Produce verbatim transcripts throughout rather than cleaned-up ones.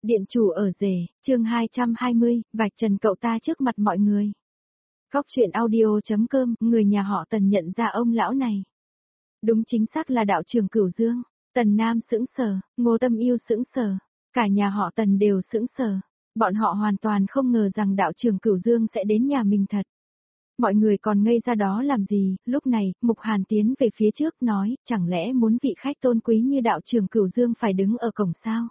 Điện chủ ở rể, chương hai trăm hai mươi, vạch trần cậu ta trước mặt mọi người. Góc truyện audio.com, người nhà họ Tần nhận ra ông lão này. Đúng chính xác là đạo trưởng Cửu Dương. Tần Nam sững sờ, Ngô Tâm Yêu sững sờ, cả nhà họ Tần đều sững sờ. Bọn họ hoàn toàn không ngờ rằng đạo trưởng Cửu Dương sẽ đến nhà mình thật. Mọi người còn ngây ra đó làm gì, lúc này, Mục Hàn tiến về phía trước nói, chẳng lẽ muốn vị khách tôn quý như đạo trưởng Cửu Dương phải đứng ở cổng sao?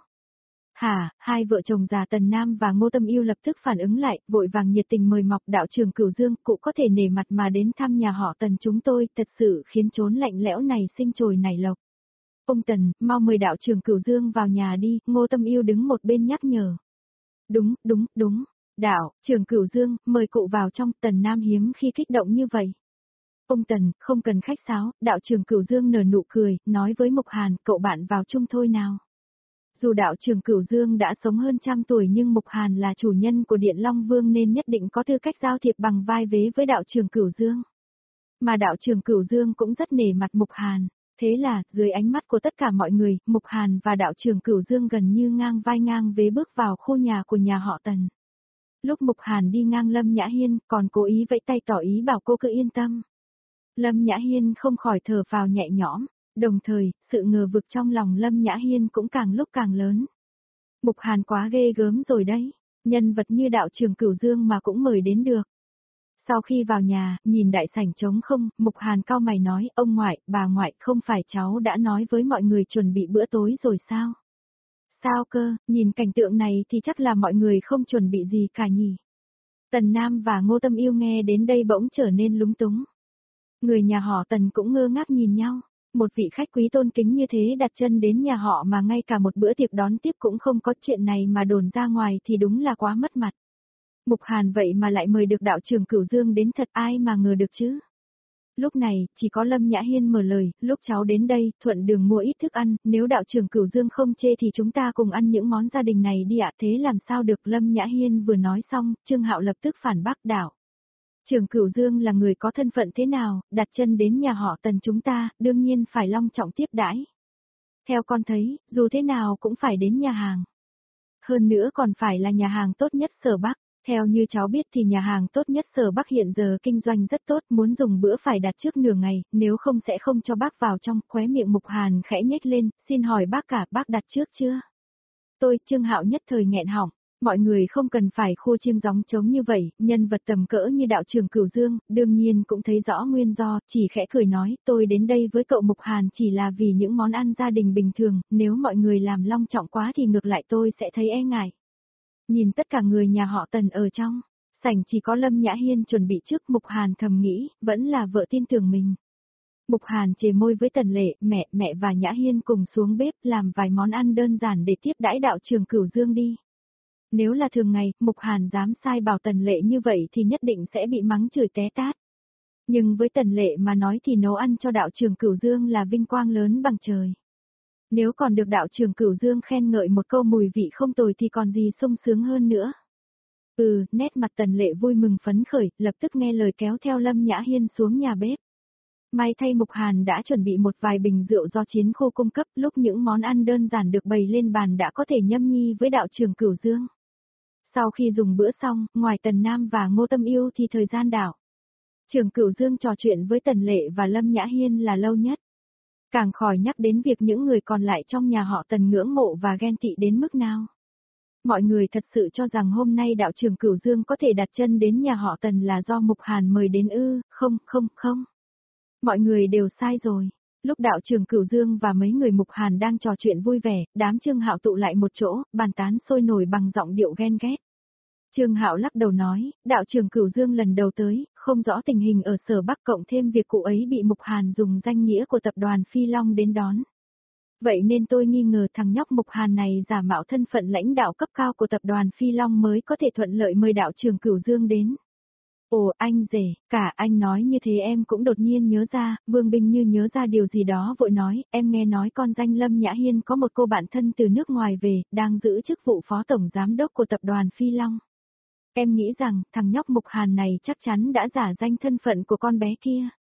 Hả, hai vợ chồng già Tần Nam và Ngô Tâm Yêu lập tức phản ứng lại, vội vàng nhiệt tình mời mọc đạo trưởng Cửu Dương, cụ có thể nể mặt mà đến thăm nhà họ Tần chúng tôi, thật sự khiến chốn lạnh lẽo này sinh trồi nảy lộc. Ông Tần, mau mời đạo trưởng Cửu Dương vào nhà đi, Ngô Tâm Yêu đứng một bên nhắc nhở. Đúng, đúng, đúng, đạo, trưởng Cửu Dương, mời cụ vào trong. Tần Nam hiếm khi kích động như vậy. Ông Tần, không cần khách sáo, đạo trưởng Cửu Dương nở nụ cười, nói với Mục Hàn, cậu bạn vào chung thôi nào. Dù đạo trưởng Cửu Dương đã sống hơn trăm tuổi nhưng Mục Hàn là chủ nhân của Điện Long Vương nên nhất định có tư cách giao thiệp bằng vai vế với đạo trưởng Cửu Dương. Mà đạo trưởng Cửu Dương cũng rất nể mặt Mục Hàn. Thế là, dưới ánh mắt của tất cả mọi người, Mục Hàn và đạo trưởng Cửu Dương gần như ngang vai ngang vế bước vào khu nhà của nhà họ Tần. Lúc Mục Hàn đi ngang Lâm Nhã Hiên còn cố ý vẫy tay tỏ ý bảo cô cứ yên tâm. Lâm Nhã Hiên không khỏi thở phào nhẹ nhõm. Đồng thời, sự ngờ vực trong lòng Lâm Nhã Hiên cũng càng lúc càng lớn. Mục Hàn quá ghê gớm rồi đấy, nhân vật như đạo trưởng Cửu Dương mà cũng mời đến được. Sau khi vào nhà, nhìn đại sảnh trống không, Mục Hàn cau mày nói, ông ngoại, bà ngoại, không phải cháu đã nói với mọi người chuẩn bị bữa tối rồi sao? Sao cơ, nhìn cảnh tượng này thì chắc là mọi người không chuẩn bị gì cả nhỉ? Tần Nam và Ngô Tâm Yêu nghe đến đây bỗng trở nên lúng túng. Người nhà họ Tần cũng ngơ ngác nhìn nhau. Một vị khách quý tôn kính như thế đặt chân đến nhà họ mà ngay cả một bữa tiệc đón tiếp cũng không có, chuyện này mà đồn ra ngoài thì đúng là quá mất mặt. Mục Hàn vậy mà lại mời được đạo trưởng Cửu Dương đến thật, ai mà ngờ được chứ. Lúc này, chỉ có Lâm Nhã Hiên mở lời, lúc cháu đến đây, thuận đường mua ít thức ăn, nếu đạo trưởng Cửu Dương không chê thì chúng ta cùng ăn những món gia đình này đi ạ. Thế làm sao được. Lâm Nhã Hiên vừa nói xong, Trương Hạo lập tức phản bác đạo. Trưởng Cửu Dương là người có thân phận thế nào, đặt chân đến nhà họ Tần chúng ta, đương nhiên phải long trọng tiếp đãi. Theo con thấy, dù thế nào cũng phải đến nhà hàng. Hơn nữa còn phải là nhà hàng tốt nhất Sở Bắc. Theo như cháu biết thì nhà hàng tốt nhất Sở Bắc hiện giờ kinh doanh rất tốt, muốn dùng bữa phải đặt trước nửa ngày, nếu không sẽ không cho bác vào trong. Khóe miệng Mục Hàn khẽ nhếch lên, xin hỏi bác cả, bác đặt trước chưa? Tôi, Trương Hạo nhất thời nghẹn họng. Mọi người không cần phải khua chiêng gióng trống như vậy, nhân vật tầm cỡ như đạo trưởng Cửu Dương, đương nhiên cũng thấy rõ nguyên do, chỉ khẽ cười nói, tôi đến đây với cậu Mục Hàn chỉ là vì những món ăn gia đình bình thường, nếu mọi người làm long trọng quá thì ngược lại tôi sẽ thấy e ngại. Nhìn tất cả người nhà họ Tần ở trong sảnh chỉ có Lâm Nhã Hiên chuẩn bị trước, Mục Hàn thầm nghĩ, vẫn là vợ tin tưởng mình. Mục Hàn chề môi với Tần Lệ, mẹ, mẹ và Nhã Hiên cùng xuống bếp làm vài món ăn đơn giản để tiếp đãi đạo trưởng Cửu Dương đi. Nếu là thường ngày, Mục Hàn dám sai bảo Tần Lệ như vậy thì nhất định sẽ bị mắng chửi té tát. Nhưng với Tần Lệ mà nói thì nấu ăn cho đạo trưởng Cửu Dương là vinh quang lớn bằng trời. Nếu còn được đạo trưởng Cửu Dương khen ngợi một câu mùi vị không tồi thì còn gì sung sướng hơn nữa. Ừ, nét mặt Tần Lệ vui mừng phấn khởi, lập tức nghe lời kéo theo Lâm Nhã Hiên xuống nhà bếp. May thay Mục Hàn đã chuẩn bị một vài bình rượu do chiến khu cung cấp, lúc những món ăn đơn giản được bày lên bàn đã có thể nhâm nhi với đạo trưởng Cửu Dương. Sau khi dùng bữa xong, ngoài Tần Nam và Ngô Tâm Yêu thì thời gian đạo trưởng Cửu Dương trò chuyện với Tần Lệ và Lâm Nhã Hiên là lâu nhất. Càng khỏi nhắc đến việc những người còn lại trong nhà họ Tần ngưỡng mộ và ghen tị đến mức nào. Mọi người thật sự cho rằng hôm nay đạo trưởng Cửu Dương có thể đặt chân đến nhà họ Tần là do Mục Hàn mời đến ư, không, không, không. Mọi người đều sai rồi. Lúc đạo trưởng Cửu Dương và mấy người Mục Hàn đang trò chuyện vui vẻ, đám Trương Hạo tụ lại một chỗ, bàn tán sôi nổi bằng giọng điệu ghen ghét. Trương Hạo lắc đầu nói, đạo trưởng Cửu Dương lần đầu tới, không rõ tình hình ở Sở Bắc cộng thêm việc cụ ấy bị Mục Hàn dùng danh nghĩa của tập đoàn Phi Long đến đón. Vậy nên tôi nghi ngờ thằng nhóc Mục Hàn này giả mạo thân phận lãnh đạo cấp cao của tập đoàn Phi Long mới có thể thuận lợi mời đạo trưởng Cửu Dương đến. Ồ, anh rể, cả anh nói như thế em cũng đột nhiên nhớ ra, Vương Bình như nhớ ra điều gì đó vội nói, em nghe nói con danh Lâm Nhã Hiên có một cô bạn thân từ nước ngoài về, đang giữ chức vụ phó tổng giám đốc của tập đoàn Phi Long. Em nghĩ rằng, thằng nhóc Mục Hàn này chắc chắn đã giả danh thân phận của con bé kia.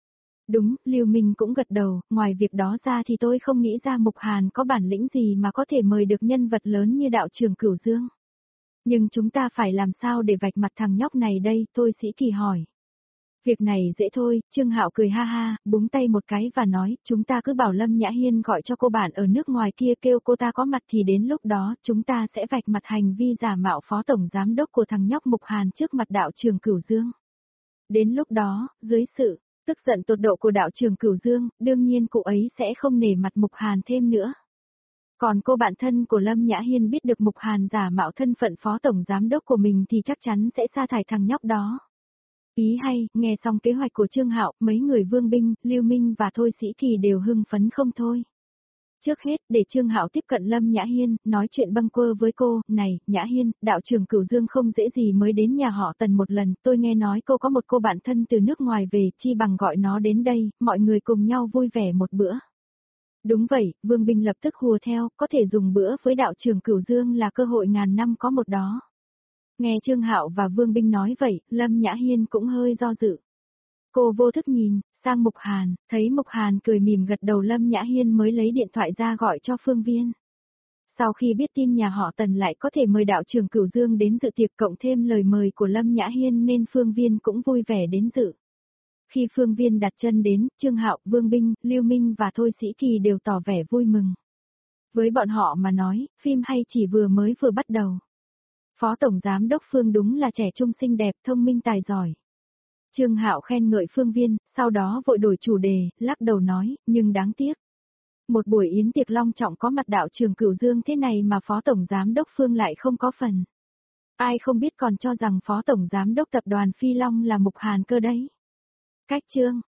Đúng, Lưu Minh cũng gật đầu, ngoài việc đó ra thì tôi không nghĩ ra Mục Hàn có bản lĩnh gì mà có thể mời được nhân vật lớn như đạo trưởng Cửu Dương. Nhưng chúng ta phải làm sao để vạch mặt thằng nhóc này đây, Thôi Sĩ Kỳ hỏi. Việc này dễ thôi, Trương Hạo cười ha ha, búng tay một cái và nói, chúng ta cứ bảo Lâm Nhã Hiên gọi cho cô bạn ở nước ngoài kia kêu cô ta có mặt thì đến lúc đó chúng ta sẽ vạch mặt hành vi giả mạo phó tổng giám đốc của thằng nhóc Mục Hàn trước mặt đạo trưởng Cửu Dương. Đến lúc đó, dưới sự tức giận tột độ của đạo trưởng Cửu Dương, đương nhiên cụ ấy sẽ không nể mặt Mục Hàn thêm nữa. Còn cô bạn thân của Lâm Nhã Hiên biết được Mục Hàn giả mạo thân phận phó tổng giám đốc của mình thì chắc chắn sẽ sa thải thằng nhóc đó. Ý hay, nghe xong kế hoạch của Trương Hạo, mấy người Vương Binh, Lưu Minh và Thôi Sĩ Kỳ đều hưng phấn không thôi. Trước hết, để Trương Hạo tiếp cận Lâm Nhã Hiên, nói chuyện bâng quơ với cô, này, Nhã Hiên, đạo trưởng Cửu Dương không dễ gì mới đến nhà họ Tần một lần, tôi nghe nói cô có một cô bạn thân từ nước ngoài về, chi bằng gọi nó đến đây, mọi người cùng nhau vui vẻ một bữa. Đúng vậy, Vương Binh lập tức hùa theo, có thể dùng bữa với đạo trưởng Cửu Dương là cơ hội ngàn năm có một đó. Nghe Trương Hạo và Vương Binh nói vậy, Lâm Nhã Hiên cũng hơi do dự. Cô vô thức nhìn sang Mục Hàn, thấy Mục Hàn cười mỉm gật đầu, Lâm Nhã Hiên mới lấy điện thoại ra gọi cho Phương Viên. Sau khi biết tin nhà họ Tần lại có thể mời đạo trưởng Cửu Dương đến dự tiệc cộng thêm lời mời của Lâm Nhã Hiên nên Phương Viên cũng vui vẻ đến dự. Khi Phương Viên đặt chân đến, Trương Hạo, Vương Binh, Lưu Minh và Thôi Sĩ Kỳ đều tỏ vẻ vui mừng. Với bọn họ mà nói, phim hay chỉ vừa mới vừa bắt đầu. Phó Tổng Giám đốc Phương đúng là trẻ trung xinh đẹp, thông minh tài giỏi. Trương Hạo khen ngợi Phương Viên, sau đó vội đổi chủ đề, lắc đầu nói, nhưng đáng tiếc. Một buổi yến tiệc long trọng có mặt đạo trưởng Cửu Dương thế này mà Phó Tổng Giám đốc Phương lại không có phần. Ai không biết còn cho rằng Phó Tổng Giám đốc tập đoàn Phi Long là Mục Hàn cơ đấy. Cách chương